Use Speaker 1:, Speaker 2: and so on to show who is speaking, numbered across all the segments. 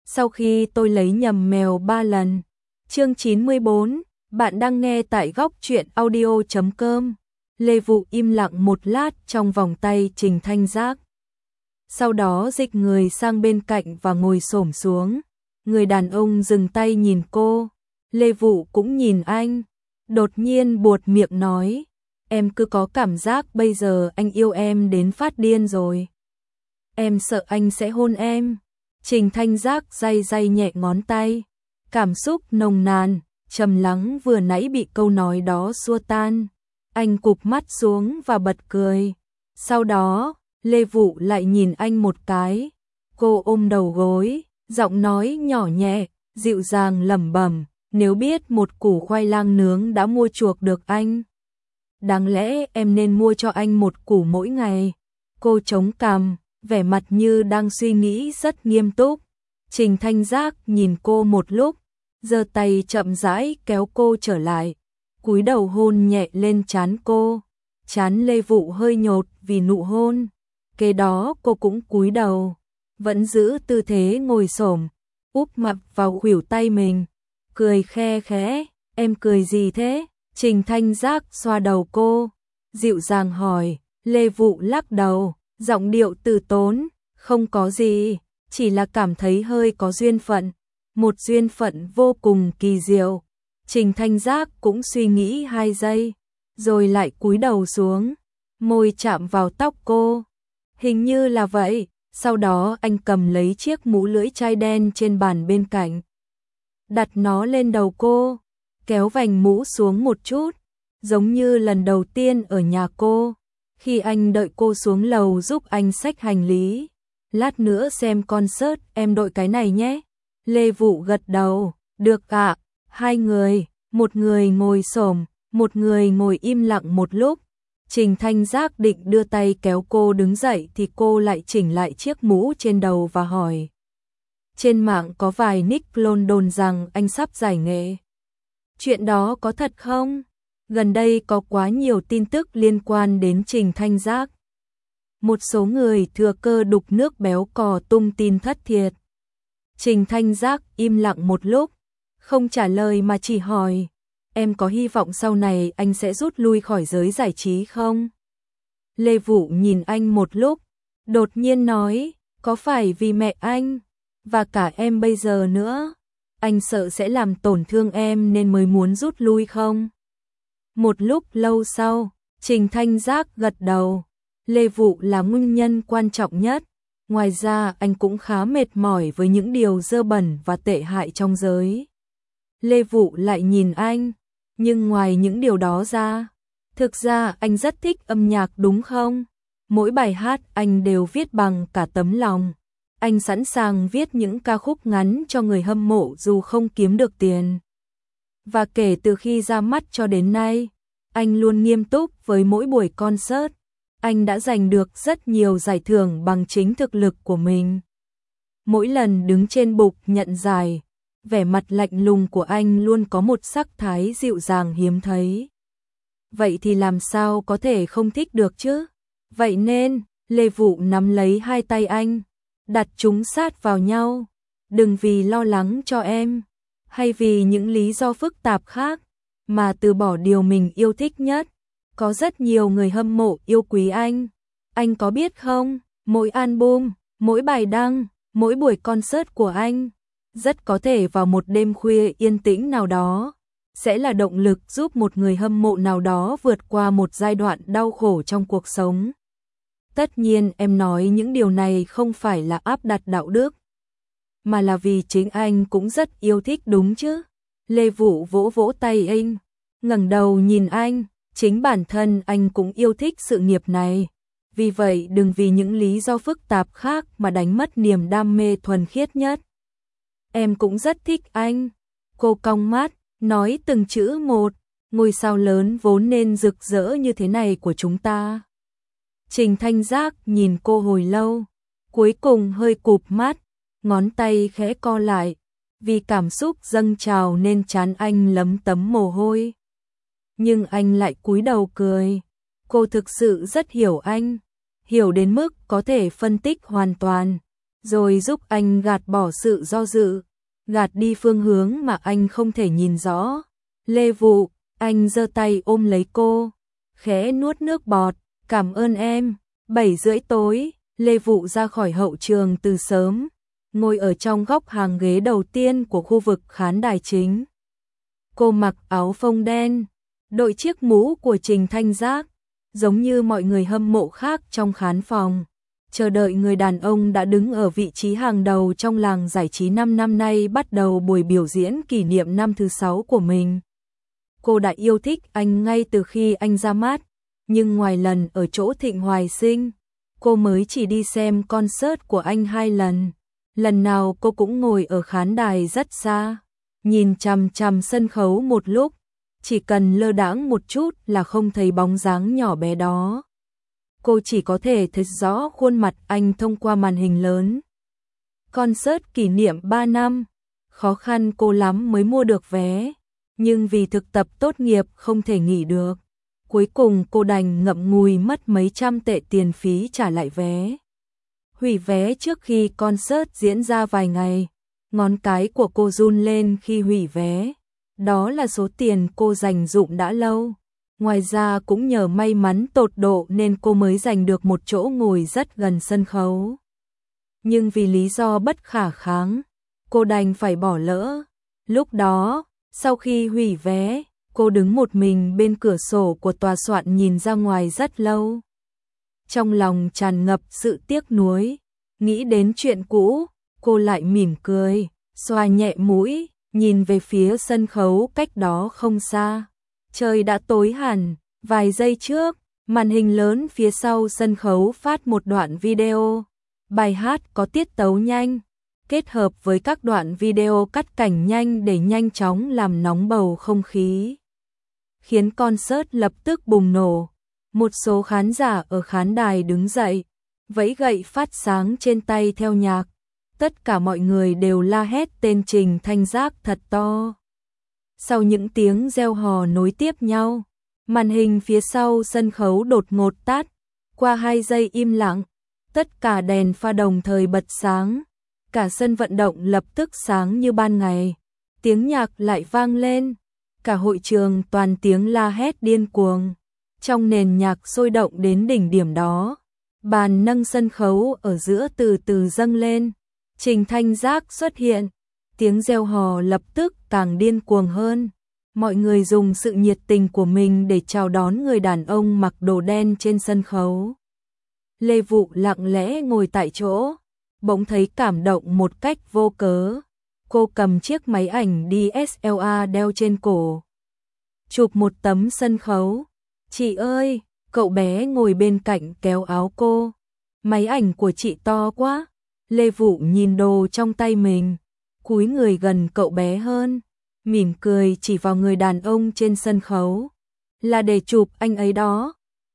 Speaker 1: sau khi tôi lấy nhầm mèo 3 lần. Chương 94, bạn đang nghe tại góc truyện audio.com. Lê Vụ im lặng một lát trong vòng tay Trình Thanh Giác. Sau đó dịch người sang bên cạnh và ngồi xổm xuống. Người đàn ông dừng tay nhìn cô. Lê Vụ cũng nhìn anh. Đột nhiên buột miệng nói. Em cứ có cảm giác bây giờ anh yêu em đến phát điên rồi. Em sợ anh sẽ hôn em. Trình Thanh Giác day day nhẹ ngón tay. Cảm xúc nồng nàn, trầm lắng vừa nãy bị câu nói đó xua tan. Anh cụp mắt xuống và bật cười. Sau đó, Lê Vụ lại nhìn anh một cái. Cô ôm đầu gối, giọng nói nhỏ nhẹ, dịu dàng lẩm bẩm. Nếu biết một củ khoai lang nướng đã mua chuộc được anh, đáng lẽ em nên mua cho anh một củ mỗi ngày. Cô chống cằm, vẻ mặt như đang suy nghĩ rất nghiêm túc. Trình Thanh Giác nhìn cô một lúc, giơ tay chậm rãi kéo cô trở lại, cúi đầu hôn nhẹ lên trán cô. Trán Lê Vụ hơi nhột vì nụ hôn. Kế đó cô cũng cúi đầu, vẫn giữ tư thế ngồi xổm, úp mặt vào khuỷu tay mình, cười khe khẽ. Em cười gì thế? Trình Thanh Giác xoa đầu cô, dịu dàng hỏi. Lê Vụ lắc đầu, giọng điệu từ tốn. Không có gì, chỉ là cảm thấy hơi có duyên phận. Một duyên phận vô cùng kỳ diệu. Trình Thanh Giác cũng suy nghĩ 2 giây, rồi lại cúi đầu xuống, môi chạm vào tóc cô. Hình như là vậy. Sau đó anh cầm lấy chiếc mũ lưỡi chai đen trên bàn bên cạnh, đặt nó lên đầu cô, kéo vành mũ xuống một chút, giống như lần đầu tiên ở nhà cô, khi anh đợi cô xuống lầu giúp anh xách hành lý. Lát nữa xem concert em đội cái này nhé. Lê Vụ gật đầu, được ạ. Hai người, một người ngồi xổm, một người ngồi im lặng một lúc. Trình Thanh Giác định đưa tay kéo cô đứng dậy thì cô lại chỉnh lại chiếc mũ trên đầu và hỏi. Trên mạng có vài nick clone đồn rằng anh sắp giải nghệ. Chuyện đó có thật không? Gần đây có quá nhiều tin tức liên quan đến Trình Thanh Giác. Một số người thừa cơ đục nước béo cò tung tin thất thiệt. Trình Thanh Giác im lặng một lúc, không trả lời mà chỉ hỏi. Em có hy vọng sau này anh sẽ rút lui khỏi giới giải trí không? Lê Vụ nhìn anh một lúc, đột nhiên nói. Có phải vì mẹ anh, và cả em bây giờ nữa, anh sợ sẽ làm tổn thương em nên mới muốn rút lui không? Một lúc lâu sau, Trình Thanh Giác gật đầu. Lê Vụ là nguyên nhân quan trọng nhất. Ngoài ra anh cũng khá mệt mỏi với những điều dơ bẩn và tệ hại trong giới. Lê Vụ lại nhìn anh. Nhưng ngoài những điều đó ra, thực ra anh rất thích âm nhạc đúng không? Mỗi bài hát anh đều viết bằng cả tấm lòng. Anh sẵn sàng viết những ca khúc ngắn cho người hâm mộ dù không kiếm được tiền. Và kể từ khi ra mắt cho đến nay, anh luôn nghiêm túc với mỗi buổi concert. Anh đã giành được rất nhiều giải thưởng bằng chính thực lực của mình. Mỗi lần đứng trên bục nhận giải, vẻ mặt lạnh lùng của anh luôn có một sắc thái dịu dàng hiếm thấy. Vậy thì làm sao có thể không thích được chứ? Vậy nên, Lê Vụ nắm lấy hai tay anh, đặt chúng sát vào nhau. Đừng vì lo lắng cho em, hay vì những lý do phức tạp khác, mà từ bỏ điều mình yêu thích nhất. Có rất nhiều người hâm mộ yêu quý anh. Anh có biết không, mỗi album, mỗi bài đăng, mỗi buổi concert của anh, rất có thể vào một đêm khuya yên tĩnh nào đó, sẽ là động lực giúp một người hâm mộ nào đó vượt qua một giai đoạn đau khổ trong cuộc sống. Tất nhiên em nói những điều này không phải là áp đặt đạo đức, mà là vì chính anh cũng rất yêu thích đúng chứ? Lê Vụ vỗ vỗ tay anh, ngẩng đầu nhìn anh. Chính bản thân anh cũng yêu thích sự nghiệp này. Vì vậy đừng vì những lý do phức tạp khác mà đánh mất niềm đam mê thuần khiết nhất. Em cũng rất thích anh. Cô cong mắt, nói từng chữ một. Ngôi sao lớn vốn nên rực rỡ như thế này của chúng ta. Trình Thanh Giác nhìn cô hồi lâu, cuối cùng hơi cụp mắt, ngón tay khẽ co lại. Vì cảm xúc dâng trào nên trán anh lấm tấm mồ hôi. Nhưng anh lại cúi đầu cười. Cô thực sự rất hiểu anh, hiểu đến mức có thể phân tích hoàn toàn. rồi giúp anh gạt bỏ sự do dự, gạt đi phương hướng mà anh không thể nhìn rõ. Lê Vụ, anh giơ tay ôm lấy cô, khẽ nuốt nước bọt, cảm ơn em. 7:30 tối, Lê Vụ ra khỏi hậu trường từ sớm, ngồi ở trong góc hàng ghế đầu tiên của khu vực khán đài chính. Cô mặc áo phông đen, đội chiếc mũ của Trình Thanh Giác, giống như mọi người hâm mộ khác trong khán phòng, chờ đợi người đàn ông đã đứng ở vị trí hàng đầu trong làng giải trí 5 năm nay bắt đầu buổi biểu diễn kỷ niệm năm thứ 6 của mình. Cô đã yêu thích anh ngay từ khi anh ra mắt, nhưng ngoài lần ở chỗ Thịnh Hoài Sinh, cô mới chỉ đi xem concert của anh 2 lần. Lần nào cô cũng ngồi ở khán đài rất xa, nhìn chằm chằm sân khấu một lúc, chỉ cần lơ đãng một chút là không thấy bóng dáng nhỏ bé đó. Cô chỉ có thể thấy rõ khuôn mặt anh thông qua màn hình lớn. Concert kỷ niệm 3 năm, khó khăn cô lắm mới mua được vé, nhưng vì thực tập tốt nghiệp không thể nghỉ được. Cuối cùng cô đành ngậm ngùi mất mấy trăm tệ tiền phí trả lại vé. Hủy vé trước khi concert diễn ra vài ngày, ngón cái của cô run lên khi hủy vé. Đó là số tiền cô dành dụm đã lâu. Ngoài ra cũng nhờ may mắn tột độ nên cô mới giành được một chỗ ngồi rất gần sân khấu. Nhưng vì lý do bất khả kháng, cô đành phải bỏ lỡ. Lúc đó, sau khi hủy vé, cô đứng một mình bên cửa sổ của tòa soạn nhìn ra ngoài rất lâu. Trong lòng tràn ngập sự tiếc nuối, nghĩ đến chuyện cũ, cô lại mỉm cười, xoa nhẹ mũi, nhìn về phía sân khấu cách đó không xa. Trời đã tối hẳn, vài giây trước, màn hình lớn phía sau sân khấu phát một đoạn video. Bài hát có tiết tấu nhanh, kết hợp với các đoạn video cắt cảnh nhanh để nhanh chóng làm nóng bầu không khí, khiến concert lập tức bùng nổ. Một số khán giả ở khán đài đứng dậy, vẫy gậy phát sáng trên tay theo nhạc. Tất cả mọi người đều la hét tên Trình Thanh Giác thật to. Sau những tiếng reo hò nối tiếp nhau, màn hình phía sau sân khấu đột ngột tắt. Qua 2 giây im lặng, tất cả đèn pha đồng thời bật sáng. Cả sân vận động lập tức sáng như ban ngày. Tiếng nhạc lại vang lên. Cả hội trường toàn tiếng la hét điên cuồng. Trong nền nhạc sôi động đến đỉnh điểm đó, bàn nâng sân khấu ở giữa từ từ dâng lên. Trình Thanh Giác xuất hiện, tiếng reo hò lập tức càng điên cuồng hơn. Mọi người dùng sự nhiệt tình của mình để chào đón người đàn ông mặc đồ đen trên sân khấu. Lê Vụ lặng lẽ ngồi tại chỗ, bỗng thấy cảm động một cách vô cớ. Cô cầm chiếc máy ảnh DSLR đeo trên cổ, chụp một tấm sân khấu. Chị ơi, cậu bé ngồi bên cạnh kéo áo cô. Máy ảnh của chị to quá. Lê Vụ nhìn đồ trong tay mình, cúi người gần cậu bé hơn, mỉm cười chỉ vào người đàn ông trên sân khấu. Là để chụp anh ấy đó.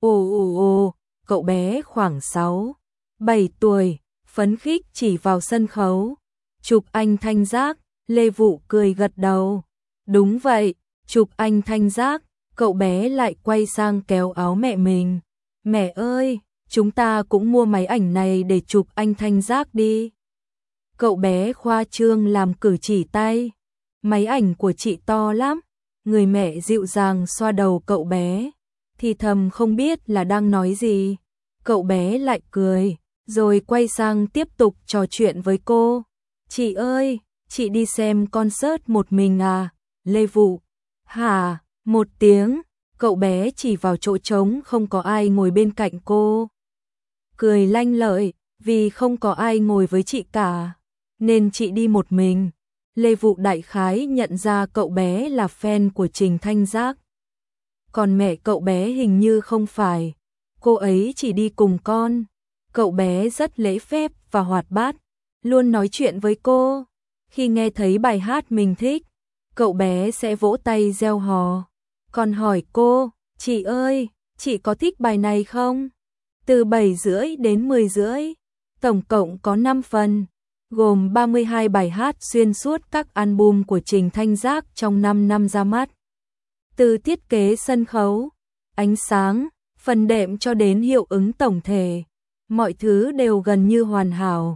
Speaker 1: Ồ, cậu bé khoảng 6, 7 tuổi, phấn khích chỉ vào sân khấu. Chụp anh Thanh Giác. Lê Vụ cười gật đầu. Đúng vậy, chụp anh Thanh Giác. Cậu bé lại quay sang kéo áo mẹ mình. Mẹ ơi, chúng ta cũng mua máy ảnh này để chụp anh Thanh Giác đi. Cậu bé khoa trương làm cử chỉ tay. Máy ảnh của chị to lắm. Người mẹ dịu dàng xoa đầu cậu bé, thì thầm không biết là đang nói gì. Cậu bé lại cười, rồi quay sang tiếp tục trò chuyện với cô. Chị ơi, chị đi xem concert một mình à? Lê Vụ. Hả? Một tiếng, cậu bé chỉ vào chỗ trống không có ai ngồi bên cạnh cô. Cười lanh lợi, vì không có ai ngồi với chị cả, nên chị đi một mình. Lê Vụ đại khái nhận ra cậu bé là fan của Trình Thanh Giác. Còn mẹ cậu bé hình như không phải, cô ấy chỉ đi cùng con. Cậu bé rất lễ phép và hoạt bát, luôn nói chuyện với cô. Khi nghe thấy bài hát mình thích, cậu bé sẽ vỗ tay reo hò. Còn hỏi cô, chị ơi, chị có thích bài này không? Từ 7:30 đến 10:30, tổng cộng có 5 phần, gồm 32 bài hát xuyên suốt các album của Trình Thanh Giác trong 5 năm ra mắt. Từ thiết kế sân khấu, ánh sáng, phần đệm cho đến hiệu ứng tổng thể, mọi thứ đều gần như hoàn hảo.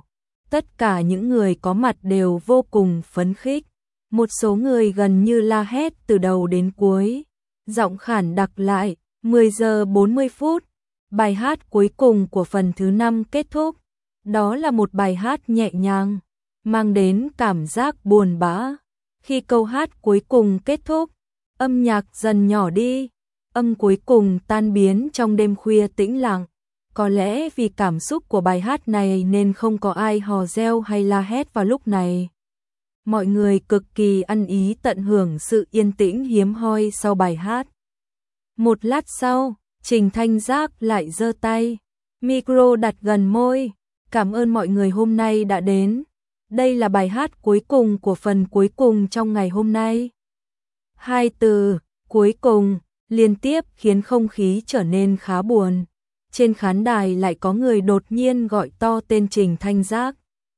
Speaker 1: Tất cả những người có mặt đều vô cùng phấn khích. Một số người gần như la hét từ đầu đến cuối. Giọng khản đặc lại, 10 giờ 40 phút. Bài hát cuối cùng của phần thứ 5 kết thúc. Đó là một bài hát nhẹ nhàng, mang đến cảm giác buồn bã. Khi câu hát cuối cùng kết thúc, âm nhạc dần nhỏ đi, âm cuối cùng tan biến trong đêm khuya tĩnh lặng. Có lẽ vì cảm xúc của bài hát này nên không có ai hò reo hay la hét vào lúc này. Mọi người cực kỳ ăn ý tận hưởng sự yên tĩnh hiếm hoi sau bài hát. Một lát sau, Trình Thanh Giác lại giơ tay, micro đặt gần môi. Cảm ơn mọi người hôm nay đã đến. Đây là bài hát cuối cùng của phần cuối cùng trong ngày hôm nay. Hai từ, cuối cùng, liên tiếp khiến không khí trở nên khá buồn. Trên khán đài lại có người đột nhiên gọi to tên Trình Thanh Giác.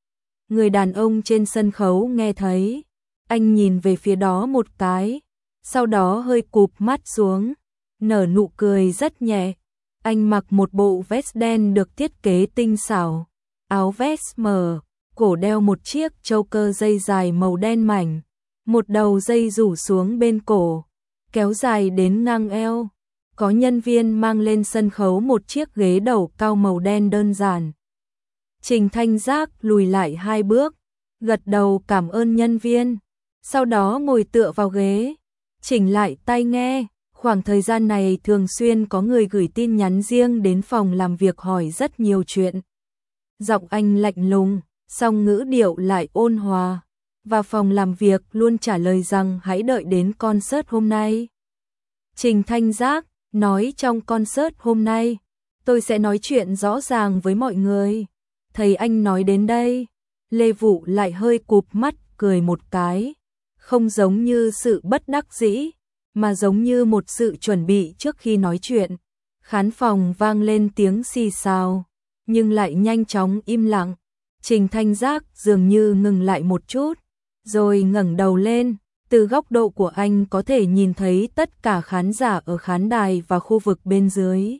Speaker 1: Người đàn ông trên sân khấu nghe thấy, anh nhìn về phía đó một cái, sau đó hơi cụp mắt xuống, nở nụ cười rất nhẹ. Anh mặc một bộ vest đen được thiết kế tinh xảo, áo vest mờ, cổ đeo một chiếc choker dây dài màu đen mảnh, một đầu dây rủ xuống bên cổ, kéo dài đến ngang eo. Có nhân viên mang lên sân khấu một chiếc ghế đầu cao màu đen đơn giản. Trình Thanh Giác lùi lại 2 bước, gật đầu cảm ơn nhân viên, sau đó ngồi tựa vào ghế, chỉnh lại tai nghe. Khoảng thời gian này thường xuyên có người gửi tin nhắn riêng đến phòng làm việc hỏi rất nhiều chuyện. Giọng anh lạnh lùng, song ngữ điệu lại ôn hòa, và phòng làm việc luôn trả lời rằng hãy đợi đến concert hôm nay. Trình Thanh Giác nói trong concert hôm nay, tôi sẽ nói chuyện rõ ràng với mọi người. Thấy anh nói đến đây, Lê Vũ lại hơi cụp mắt cười một cái, không giống như sự bất đắc dĩ, mà giống như một sự chuẩn bị trước khi nói chuyện. Khán phòng vang lên tiếng xì xào, nhưng lại nhanh chóng im lặng. Trình Thanh Giác dường như ngừng lại một chút, rồi ngẩng đầu lên. Từ góc độ của anh có thể nhìn thấy tất cả khán giả ở khán đài và khu vực bên dưới.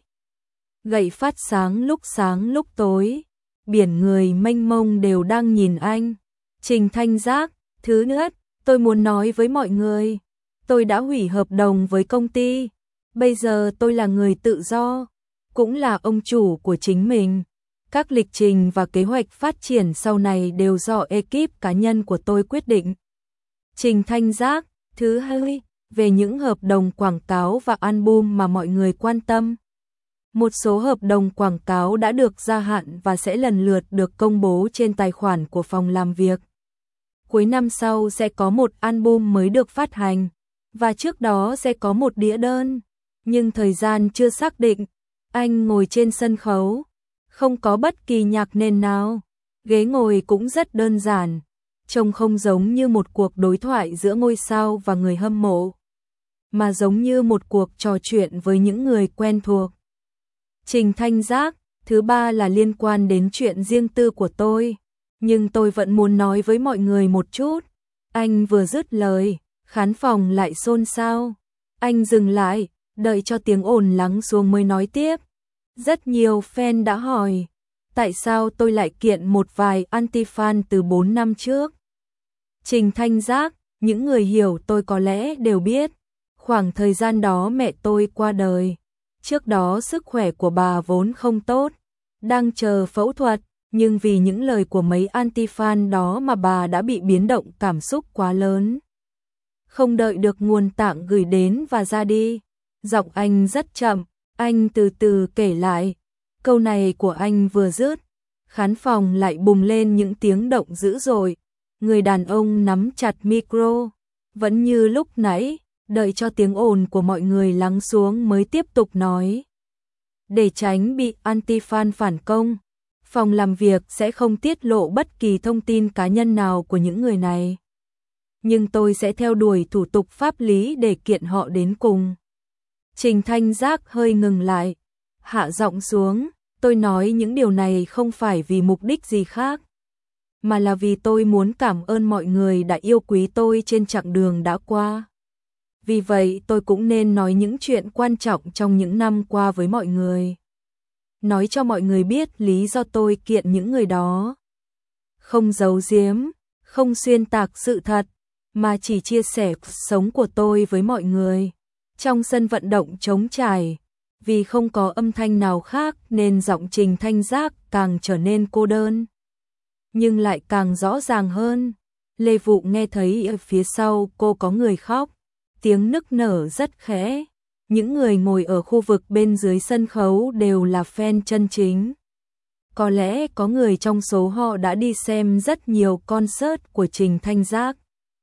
Speaker 1: Gậy phát sáng lúc tối, biển người mênh mông đều đang nhìn anh. Trình Thanh Giác, thứ nhất, tôi muốn nói với mọi người, tôi đã hủy hợp đồng với công ty. Bây giờ tôi là người tự do, cũng là ông chủ của chính mình. Các lịch trình và kế hoạch phát triển sau này đều do ekip cá nhân của tôi quyết định. Trình Thanh Giác, thứ hai, về những hợp đồng quảng cáo và album mà mọi người quan tâm. Một số hợp đồng quảng cáo đã được gia hạn và sẽ lần lượt được công bố trên tài khoản của phòng làm việc. Cuối năm sau sẽ có một album mới được phát hành, và trước đó sẽ có một đĩa đơn, nhưng thời gian chưa xác định. Anh ngồi trên sân khấu, không có bất kỳ nhạc nền nào, ghế ngồi cũng rất đơn giản, trông không giống như một cuộc đối thoại giữa ngôi sao và người hâm mộ, mà giống như một cuộc trò chuyện với những người quen thuộc. Trình Thanh Giác, thứ ba là liên quan đến chuyện riêng tư của tôi, nhưng tôi vẫn muốn nói với mọi người một chút. Anh vừa dứt lời, khán phòng lại xôn xao. Anh dừng lại, đợi cho tiếng ồn lắng xuống mới nói tiếp. Rất nhiều fan đã hỏi, tại sao tôi lại kiện một vài anti-fan từ 4 năm trước? Trình Thanh Giác, những người hiểu tôi có lẽ đều biết, khoảng thời gian đó mẹ tôi qua đời. Trước đó sức khỏe của bà vốn không tốt, đang chờ phẫu thuật, nhưng vì những lời của mấy anti-fan đó mà bà đã bị biến động cảm xúc quá lớn. Không đợi được nguồn tạng gửi đến và ra đi. Giọng anh rất chậm, anh từ từ kể lại. Câu này của anh vừa dứt, khán phòng lại bùng lên những tiếng động dữ dội. Người đàn ông nắm chặt micro, vẫn như lúc nãy, đợi cho tiếng ồn của mọi người lắng xuống mới tiếp tục nói. Để tránh bị anti-fan phản công, phòng làm việc sẽ không tiết lộ bất kỳ thông tin cá nhân nào của những người này. Nhưng tôi sẽ theo đuổi thủ tục pháp lý để kiện họ đến cùng. Trình Thanh Giác hơi ngừng lại, hạ giọng xuống, tôi nói những điều này không phải vì mục đích gì khác, mà là vì tôi muốn cảm ơn mọi người đã yêu quý tôi trên chặng đường đã qua. Vì vậy tôi cũng nên nói những chuyện quan trọng trong những năm qua với mọi người. Nói cho mọi người biết lý do tôi kiện những người đó. không giấu giếm, không xuyên tạc sự thật, mà chỉ chia sẻ cuộc sống của tôi với mọi người. Trong sân vận động trống trải, vì không có âm thanh nào khác nên giọng Trình Thanh Giác càng trở nên cô đơn, nhưng lại càng rõ ràng hơn. Lê Vụ nghe thấy ở phía sau cô có người khóc, tiếng nức nở rất khẽ. Những người ngồi ở khu vực bên dưới sân khấu đều là fan chân chính. Có lẽ có người trong số họ đã đi xem rất nhiều concert của Trình Thanh Giác.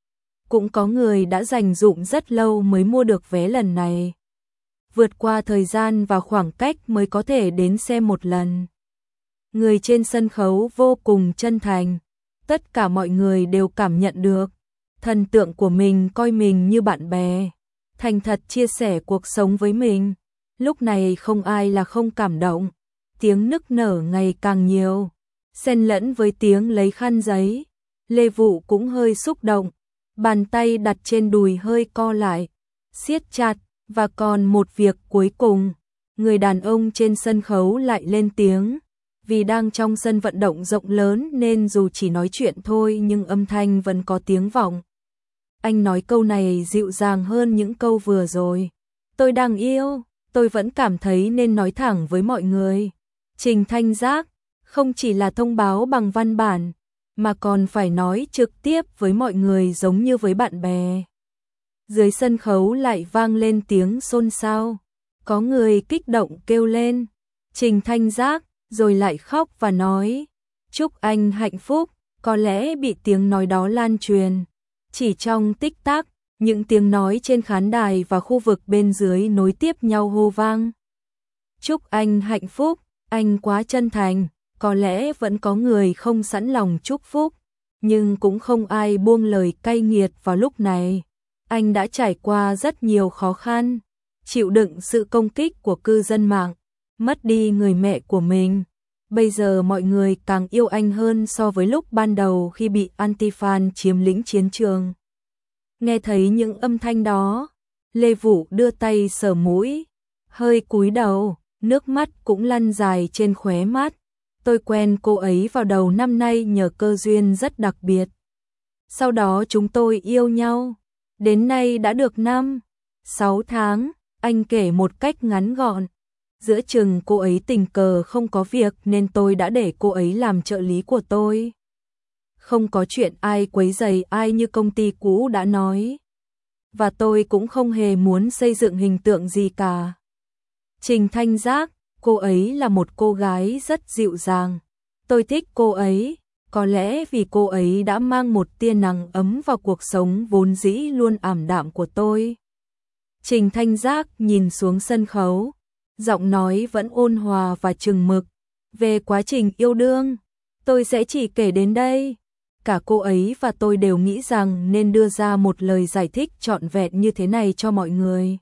Speaker 1: Cũng có người đã dành dụm rất lâu mới mua được vé lần này. Vượt qua thời gian và khoảng cách mới có thể đến xem một lần. Người trên sân khấu vô cùng chân thành. Tất cả mọi người đều cảm nhận được. Thần tượng của mình coi mình như bạn bè. Thành thật chia sẻ cuộc sống với mình. Lúc này không ai là không cảm động. Tiếng nức nở ngày càng nhiều, xen lẫn với tiếng lấy khăn giấy. Lê Vụ cũng hơi xúc động, bàn tay đặt trên đùi hơi co lại, siết chặt. Và còn một việc cuối cùng, người đàn ông trên sân khấu lại lên tiếng. Vì đang trong sân vận động rộng lớn nên dù chỉ nói chuyện thôi nhưng âm thanh vẫn có tiếng vọng. Anh nói câu này dịu dàng hơn những câu vừa rồi. Tôi đang yêu, tôi vẫn cảm thấy nên nói thẳng với mọi người. Trình Thanh Giác không chỉ là thông báo bằng văn bản, mà còn phải nói trực tiếp với mọi người giống như với bạn bè. Dưới sân khấu lại vang lên tiếng xôn xao. Có người kích động kêu lên Trình Thanh Giác, rồi lại khóc và nói chúc anh hạnh phúc. Có lẽ bị tiếng nói đó lan truyền. Chỉ trong tích tắc, những tiếng nói trên khán đài và khu vực bên dưới nối tiếp nhau hô vang. Chúc anh hạnh phúc, anh quá chân thành. Có lẽ vẫn có người không sẵn lòng chúc phúc, nhưng cũng không ai buông lời cay nghiệt vào lúc này. Anh đã trải qua rất nhiều khó khăn, chịu đựng sự công kích của cư dân mạng, mất đi người mẹ của mình. Bây giờ mọi người càng yêu anh hơn so với lúc ban đầu khi bị anti-fan chiếm lĩnh chiến trường. Nghe thấy những âm thanh đó, Lê Vụ đưa tay sờ mũi, hơi cúi đầu, nước mắt cũng lăn dài trên khóe mắt. Tôi quen cô ấy vào đầu năm nay nhờ cơ duyên rất đặc biệt. Sau đó chúng tôi yêu nhau. Đến nay đã được 5-6 tháng, anh kể một cách ngắn gọn. Giữa chừng cô ấy tình cờ không có việc nên tôi đã để cô ấy làm trợ lý của tôi. Không có chuyện ai quấy rầy ai như công ty cũ đã nói. Và tôi cũng không hề muốn xây dựng hình tượng gì cả. Trình Thanh Giác, cô ấy là một cô gái rất dịu dàng. Tôi thích cô ấy. Có lẽ vì cô ấy đã mang một tia nắng ấm vào cuộc sống vốn dĩ luôn ảm đạm của tôi. Trình Thanh Giác nhìn xuống sân khấu, giọng nói vẫn ôn hòa và chừng mực. Về quá trình yêu đương, tôi sẽ chỉ kể đến đây. Cả cô ấy và tôi đều nghĩ rằng nên đưa ra một lời giải thích trọn vẹn như thế này cho mọi người.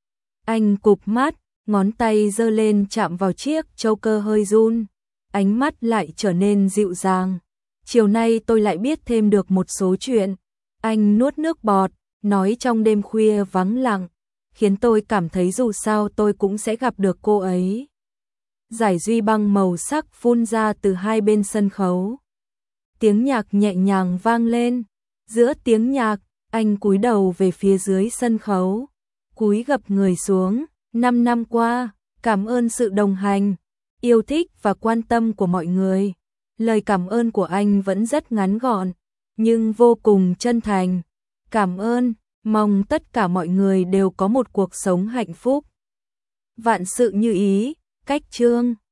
Speaker 1: Anh cụp mắt, ngón tay giơ lên chạm vào chiếc châu cơ hơi run. Ánh mắt lại trở nên dịu dàng. Chiều nay tôi lại biết thêm được một số chuyện. Anh nuốt nước bọt, nói trong đêm khuya vắng lặng, khiến tôi cảm thấy dù sao tôi cũng sẽ gặp được cô ấy. Giải duy băng màu sắc phun ra từ hai bên sân khấu. Tiếng nhạc nhẹ nhàng vang lên. Giữa tiếng nhạc, anh cúi đầu về phía dưới sân khấu. Cúi gập người xuống. 5 năm qua, cảm ơn sự đồng hành, yêu thích và quan tâm của mọi người. Lời cảm ơn của anh vẫn rất ngắn gọn, nhưng vô cùng chân thành. Cảm ơn, mong tất cả mọi người đều có một cuộc sống hạnh phúc. Vạn sự như ý, Cách Chương.